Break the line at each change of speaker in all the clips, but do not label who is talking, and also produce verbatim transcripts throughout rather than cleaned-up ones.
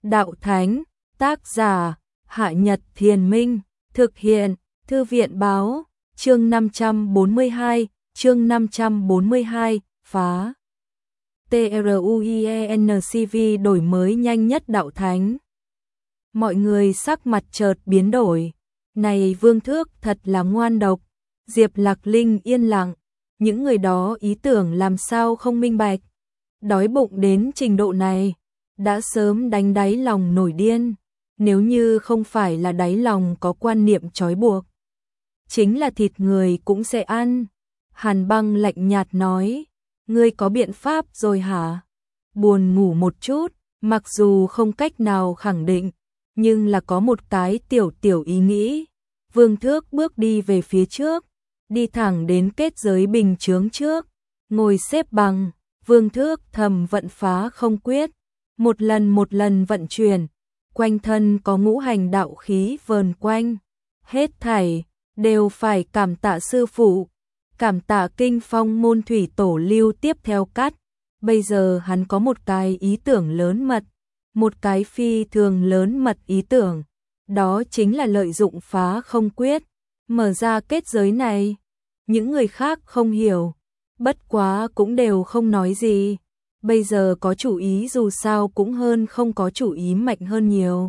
đạo thánh, tác giả, Hạ Nhật Thiền Minh, thực hiện, Thư viện báo, chương năm trăm bốn mươi hai, chương năm trăm bốn mươi hai, phá. TRUIENCV đổi mới nhanh nhất đạo thánh. Mọi người sắc mặt chợt biến đổi. Này Vương Thước thật là ngoan độc. Diệp Lạc Linh yên lặng. Những người đó ý tưởng làm sao không minh bạch. Đói bụng đến trình độ này, đã sớm đánh đáy lòng nổi điên. Nếu như không phải là đáy lòng có quan niệm trói buộc, chính là thịt người cũng sẽ ăn. Hàn Băng lạnh nhạt nói, ngươi có biện pháp rồi hả? Buồn ngủ một chút, mặc dù không cách nào khẳng định, nhưng là có một cái tiểu tiểu ý nghĩ. Vương Thước bước đi về phía trước, đi thẳng đến kết giới bình chướng trước, ngồi xếp bằng. Vương Thước thầm vận phá không quyết, một lần một lần vận chuyển, quanh thân có ngũ hành đạo khí vờn quanh, hết thảy đều phải cảm tạ sư phụ, cảm tạ Kinh Phong môn thủy tổ lưu tiếp theo cắt. Bây giờ hắn có một cái ý tưởng lớn mật, một cái phi thường lớn mật ý tưởng, đó chính là lợi dụng phá không quyết, mở ra kết giới này. Những người khác không hiểu, bất quá cũng đều không nói gì. Bây giờ có chủ ý dù sao cũng hơn không có chủ ý mạnh hơn nhiều.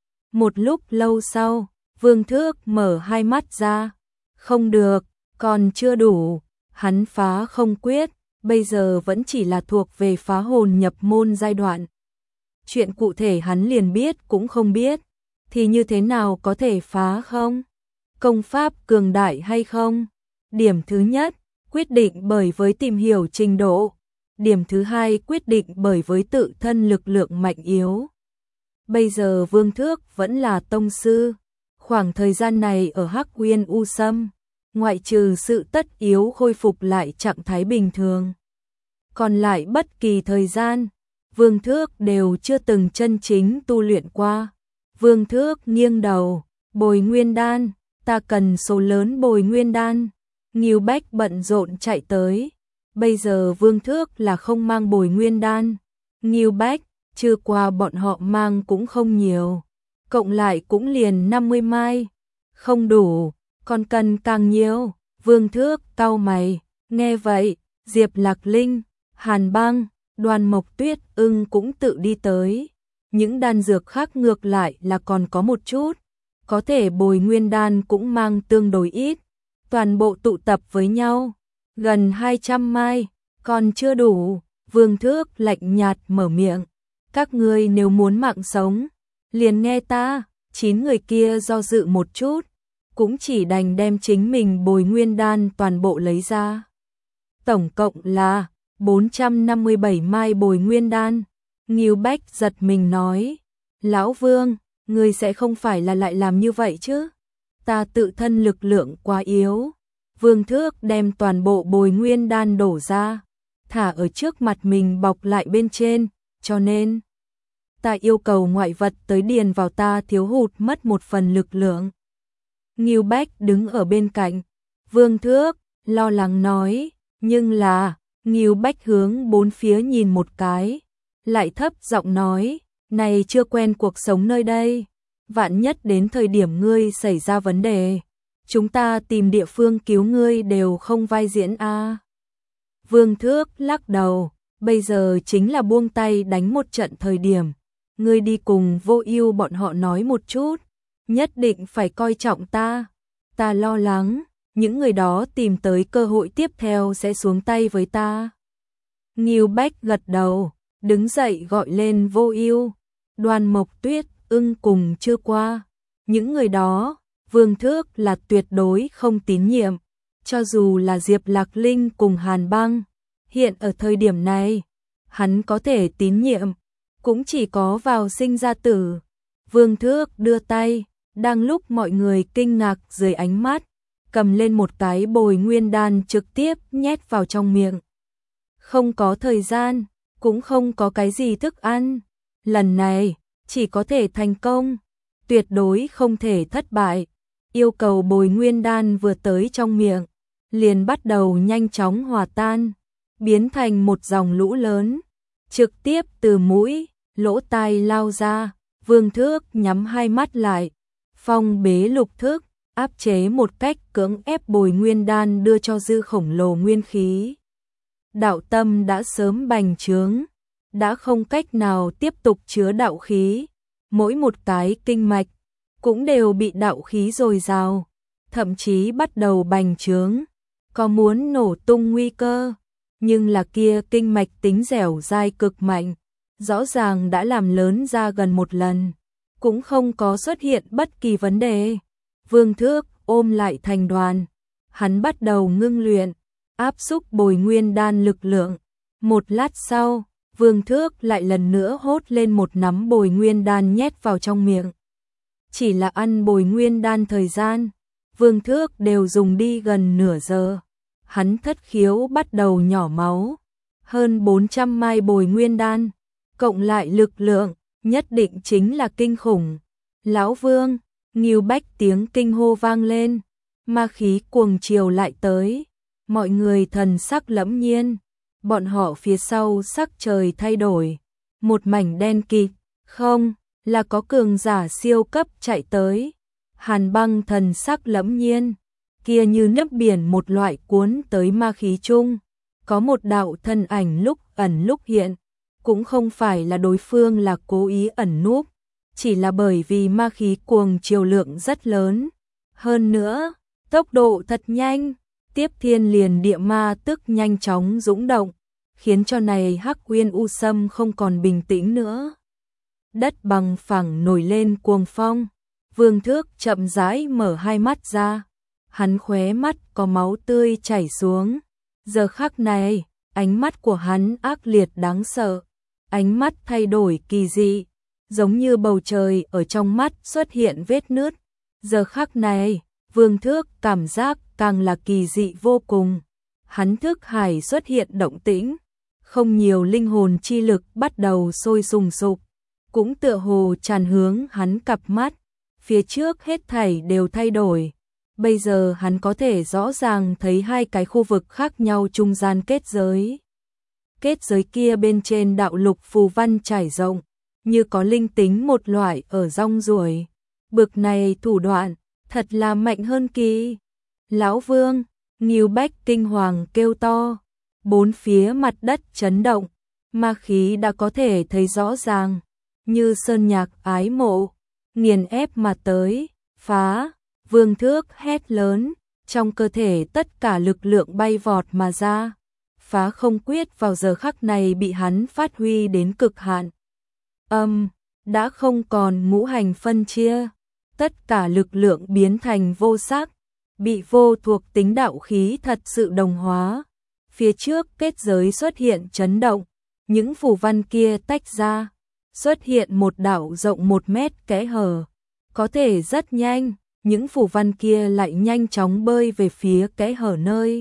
Một lúc lâu sau, Vương Thước mở hai mắt ra. Không được, còn chưa đủ. Hắn phá không quyết, bây giờ vẫn chỉ là thuộc về phá hồn nhập môn giai đoạn. Chuyện cụ thể hắn liền biết cũng không biết. Thì như thế nào có thể phá không? Công pháp cường đại hay không? Điểm thứ nhất, quyết định bởi với tìm hiểu trình độ. Điểm thứ hai quyết định bởi với tự thân lực lượng mạnh yếu. Bây giờ Vương Thước vẫn là tông sư. Khoảng thời gian này ở Hắc Uyên U Sâm, ngoại trừ sự tất yếu khôi phục lại trạng thái bình thường, còn lại bất kỳ thời gian, Vương Thước đều chưa từng chân chính tu luyện qua. Vương Thước nghiêng đầu, bồi nguyên đan, ta cần số lớn bồi nguyên đan. Ngưu Bách bận rộn chạy tới. Bây giờ Vương Thước là không mang bồi nguyên đan. Ngưu Bách, trừ qua bọn họ mang cũng không nhiều. Cộng lại cũng liền năm mươi mai. Không đủ, còn cần càng nhiều. Vương Thước cau mày. Nghe vậy, Diệp Lạc Linh, Hàn Băng, Đoàn Mộc Tuyết Ưng cũng tự đi tới. Những đan dược khác ngược lại là còn có một chút. Có thể bồi nguyên đan cũng mang tương đối ít. Toàn bộ tụ tập với nhau, gần hai trăm mai, còn chưa đủ. Vương Thước lạnh nhạt mở miệng, các ngươi nếu muốn mạng sống, liền nghe ta. Chín người kia do dự một chút, cũng chỉ đành đem chính mình bồi nguyên đan toàn bộ lấy ra. Tổng cộng là bốn trăm năm mươi bảy mai bồi nguyên đan. Ngưu Bách giật mình nói, Lão Vương, ngươi sẽ không phải là lại làm như vậy chứ? Ta tự thân lực lượng quá yếu. Vương Thước đem toàn bộ bồi nguyên đan đổ ra, thả ở trước mặt mình bọc lại bên trên, cho nên ta yêu cầu ngoại vật tới điền vào, ta thiếu hụt mất một phần lực lượng. Ngưu Bách đứng ở bên cạnh, Vương Thước lo lắng nói, nhưng là, Ngưu Bách hướng bốn phía nhìn một cái, lại thấp giọng nói, này chưa quen cuộc sống nơi đây. Vạn nhất đến thời điểm ngươi xảy ra vấn đề, chúng ta tìm địa phương cứu ngươi đều không vai diễn a. À. Vương Thước lắc đầu, bây giờ chính là buông tay đánh một trận thời điểm. Ngươi đi cùng Vô Ưu bọn họ nói một chút, nhất định phải coi trọng ta. Ta lo lắng, những người đó tìm tới cơ hội tiếp theo sẽ xuống tay với ta. Ngưu Bách gật đầu, đứng dậy gọi lên Vô Ưu, Đoàn Mộc Tuyết Ưng cùng chưa qua. Những người đó, Vương Thước là tuyệt đối không tín nhiệm. Cho dù là Diệp Lạc Linh cùng Hàn Băng, hiện ở thời điểm này, hắn có thể tín nhiệm, cũng chỉ có vào sinh ra tử. Vương Thước đưa tay, đang lúc mọi người kinh ngạc dưới ánh mắt, cầm lên một cái bồi nguyên đan trực tiếp nhét vào trong miệng. Không có thời gian, cũng không có cái gì thức ăn. Lần này, chỉ có thể thành công, tuyệt đối không thể thất bại. Yêu cầu bồi nguyên đan vừa tới trong miệng, liền bắt đầu nhanh chóng hòa tan, biến thành một dòng lũ lớn, trực tiếp từ mũi, lỗ tai lao ra, Vương Thước nhắm hai mắt lại, phong bế lục thức, áp chế một cách cưỡng ép bồi nguyên đan đưa cho dư khổng lồ nguyên khí. Đạo tâm đã sớm bành trướng, đã không cách nào tiếp tục chứa đạo khí, mỗi một cái kinh mạch cũng đều bị đạo khí dồi dào, thậm chí bắt đầu bành trướng, có muốn nổ tung nguy cơ, nhưng là kia kinh mạch tính dẻo dai cực mạnh, rõ ràng đã làm lớn ra gần một lần, cũng không có xuất hiện bất kỳ vấn đề. Vương Thước ôm lại thành đoàn, hắn bắt đầu ngưng luyện, áp xúc bồi nguyên đan lực lượng. Một lát sau, Vương Thước lại lần nữa hốt lên một nắm bồi nguyên đan nhét vào trong miệng. Chỉ là ăn bồi nguyên đan thời gian, Vương Thước đều dùng đi gần nửa giờ. Hắn thất khiếu bắt đầu nhỏ máu, hơn bốn trăm mai bồi nguyên đan, cộng lại lực lượng, nhất định chính là kinh khủng. Lão Vương, Ngưu Bách tiếng kinh hô vang lên, ma khí cuồng chiều lại tới, mọi người thần sắc lẫm nhiên, bọn họ phía sau sắc trời thay đổi, một mảnh đen kịt, không, là có cường giả siêu cấp chạy tới. Hàn Băng thần sắc lẫm nhiên, kia như nước biển một loại cuốn tới ma khí chung, có một đạo thân ảnh lúc ẩn lúc hiện, cũng không phải là đối phương là cố ý ẩn núp, chỉ là bởi vì ma khí cuồng chiều lượng rất lớn. Hơn nữa, tốc độ thật nhanh, tiếp thiên liền địa ma tức nhanh chóng dũng động, khiến cho này Hắc Uyên U Sâm không còn bình tĩnh nữa. Đất bằng phẳng nổi lên cuồng phong, Vương Thước chậm rãi mở hai mắt ra, hắn khóe mắt có máu tươi chảy xuống. Giờ khắc này, ánh mắt của hắn ác liệt đáng sợ, ánh mắt thay đổi kỳ dị, giống như bầu trời ở trong mắt xuất hiện vết nứt. Giờ khắc này, Vương Thước cảm giác càng là kỳ dị vô cùng. Hắn thức hải xuất hiện động tĩnh, không nhiều linh hồn chi lực bắt đầu sôi sùng sục, cũng tựa hồ tràn hướng hắn cặp mắt. Phía trước hết thảy đều thay đổi. Bây giờ hắn có thể rõ ràng thấy hai cái khu vực khác nhau trung gian kết giới. Kết giới kia bên trên đạo lục phù văn trải rộng, như có linh tính một loại ở rong ruổi. Bực này thủ đoạn, thật là mạnh hơn kỳ. Lão Vương, Ngưu Bách kinh hoàng kêu to, bốn phía mặt đất chấn động, ma khí đã có thể thấy rõ ràng, như sơn nhạc ái mộ, nghiền ép mà tới, phá. Vương Thước hét lớn, trong cơ thể tất cả lực lượng bay vọt mà ra, phá không quyết vào giờ khắc này bị hắn phát huy đến cực hạn. Âm, đã không còn ngũ hành phân chia, tất cả lực lượng biến thành vô sắc, bị vô thuộc tính đạo khí thật sự đồng hóa. Phía trước kết giới xuất hiện chấn động, những phù văn kia tách ra, xuất hiện một đạo rộng một mét kẽ hở, có thể rất nhanh. Những phù văn kia lại nhanh chóng bơi về phía kẽ hở nơi.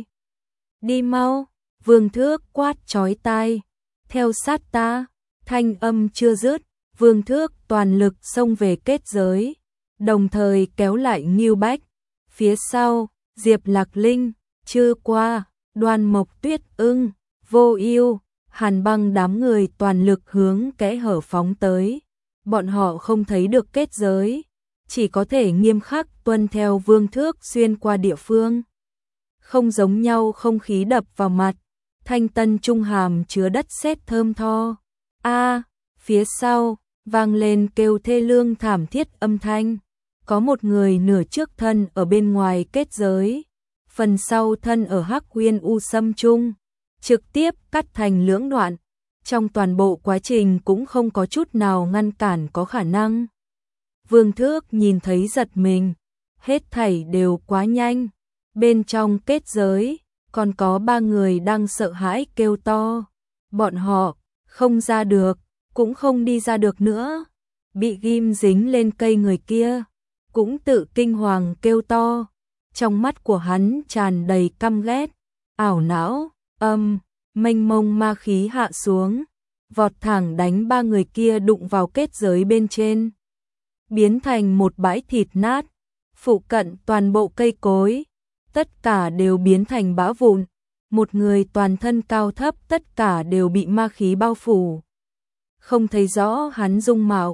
Đi mau, Vương Thước quát chói tai, theo sát ta. Thanh âm chưa dứt, Vương Thước toàn lực xông về kết giới, đồng thời kéo lại Ngưu Bách. Phía sau, Diệp Lạc Linh, Chư Qua, Đoan Mộc Tuyết Ưng, Vô Ưu, Hàn Băng đám người toàn lực hướng kẽ hở phóng tới. Bọn họ không thấy được kết giới, chỉ có thể nghiêm khắc tuân theo Vương Thước xuyên qua địa phương. Không giống nhau không khí đập vào mặt, thanh tân trung hàm chứa đất sét thơm tho. A, phía sau, vang lên kêu thê lương thảm thiết âm thanh. Có một người nửa trước thân ở bên ngoài kết giới, phần sau thân ở Hắc Uyên U Sâm trung, trực tiếp cắt thành lưỡng đoạn. Trong toàn bộ quá trình cũng không có chút nào ngăn cản có khả năng. Vương Thước nhìn thấy giật mình, hết thảy đều quá nhanh. Bên trong kết giới, còn có ba người đang sợ hãi kêu to. Bọn họ không ra được, cũng không đi ra được nữa. Bị ghim dính lên cây người kia, cũng tự kinh hoàng kêu to. Trong mắt của hắn tràn đầy căm ghét, ảo não, âm, mênh mông ma khí hạ xuống, vọt thẳng đánh ba người kia đụng vào kết giới bên trên, biến thành một bãi thịt nát. Phụ cận toàn bộ cây cối, tất cả đều biến thành bã vụn. Một người toàn thân cao thấp tất cả đều bị ma khí bao phủ. Không thấy rõ hắn dung mạo,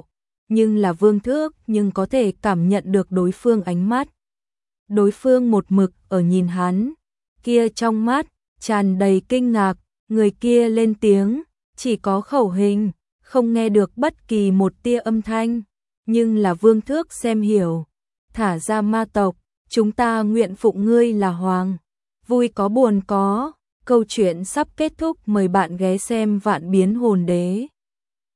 nhưng là Vương Thước nhưng có thể cảm nhận được đối phương ánh mắt. Đối phương một mực ở nhìn hắn, kia trong mắt tràn đầy kinh ngạc, người kia lên tiếng, chỉ có khẩu hình, không nghe được bất kỳ một tia âm thanh, nhưng là Vương Thước xem hiểu, thả ra ma tộc, chúng ta nguyện phụng ngươi là hoàng. Vui có buồn có, câu chuyện sắp kết thúc, mời bạn ghé xem Vạn Biến Hồn Đế.